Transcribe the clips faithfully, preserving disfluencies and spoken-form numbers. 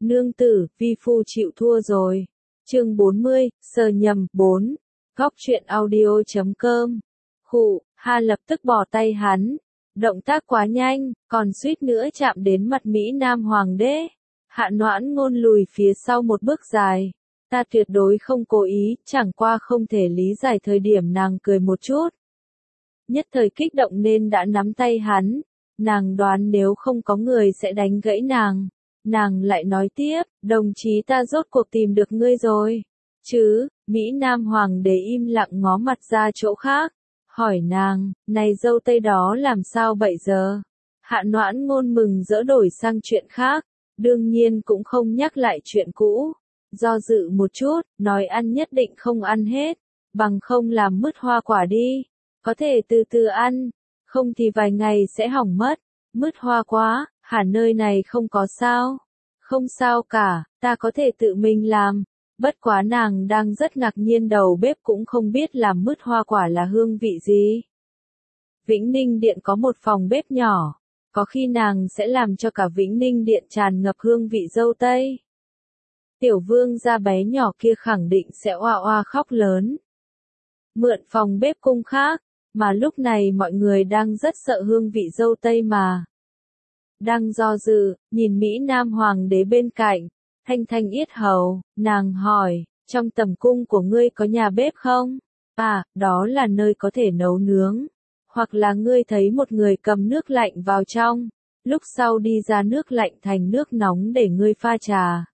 Nương tử, vi phu chịu thua rồi. Chương bốn mươi, sờ nhầm, bốn. Góc truyện audio chấm com. Khụ, ha lập tức bỏ tay hắn. Động tác quá nhanh, còn suýt nữa chạm đến mặt Mỹ Nam Hoàng đế. Hạ Noãn Ngôn lùi phía sau một bước dài. Ta tuyệt đối không cố ý, chẳng qua không thể lý giải thời điểm nàng cười một chút. Nhất thời kích động nên đã nắm tay hắn. Nàng đoán nếu không có người sẽ đánh gãy nàng. Nàng lại nói tiếp, đồng chí ta rốt cuộc tìm được ngươi rồi. Chứ, Mỹ Nam Hoàng đế im lặng ngó mặt ra chỗ khác. Hỏi nàng, này dâu tây đó làm sao bây giờ? Hạ Noãn Ngôn mừng rỡ đổi sang chuyện khác. Đương nhiên cũng không nhắc lại chuyện cũ. Do dự một chút, nói ăn nhất định không ăn hết. Bằng không làm mứt hoa quả đi. Có thể từ từ ăn. Không thì vài ngày sẽ hỏng mất. Mứt hoa quá, hả nơi này không có sao? Không sao cả, ta có thể tự mình làm. Bất quá nàng đang rất ngạc nhiên đầu bếp cũng không biết làm mứt hoa quả là hương vị gì. Vĩnh Ninh Điện có một phòng bếp nhỏ. Có khi nàng sẽ làm cho cả Vĩnh Ninh Điện tràn ngập hương vị dâu tây. Tiểu vương gia bé nhỏ kia khẳng định sẽ oa oa khóc lớn. Mượn phòng bếp cung khác, mà lúc này mọi người đang rất sợ hương vị dâu tây mà. Đang do dự, nhìn Mỹ Nam Hoàng đế bên cạnh, thanh thanh yết hầu, nàng hỏi, trong tầm cung của ngươi có nhà bếp không? À, đó là nơi có thể nấu nướng. Hoặc là ngươi thấy một người cầm nước lạnh vào trong, lúc sau đi ra nước lạnh thành nước nóng để ngươi pha trà.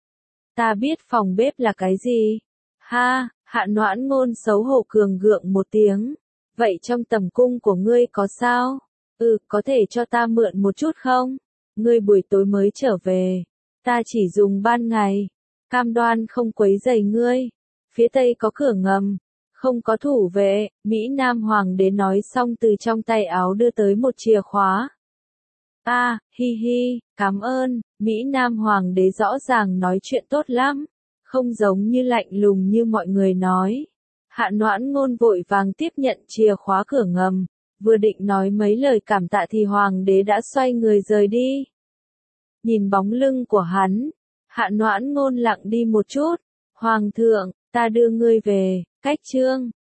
Ta biết phòng bếp là cái gì? Ha, Hạ Noãn Ngôn xấu hổ cường gượng một tiếng. Vậy trong tầm cung của ngươi có sao? Ừ, có thể cho ta mượn một chút không? Ngươi buổi tối mới trở về. Ta chỉ dùng ban ngày. Cam đoan không quấy rầy ngươi. Phía tây có cửa ngầm. Không có thủ vệ. Mỹ Nam Hoàng đế nói xong từ trong tay áo đưa tới một chìa khóa. À, hi hi, cảm ơn. Mỹ Nam Hoàng đế rõ ràng nói chuyện tốt lắm. Không giống như lạnh lùng như mọi người nói. Hạ Noãn Ngôn vội vàng tiếp nhận chìa khóa cửa ngầm. Vừa định nói mấy lời cảm tạ thì Hoàng đế đã xoay người rời đi. Nhìn bóng lưng của hắn, Hạ Noãn Ngôn lặng đi một chút. Hoàng thượng, ta đưa ngươi về, cách chương.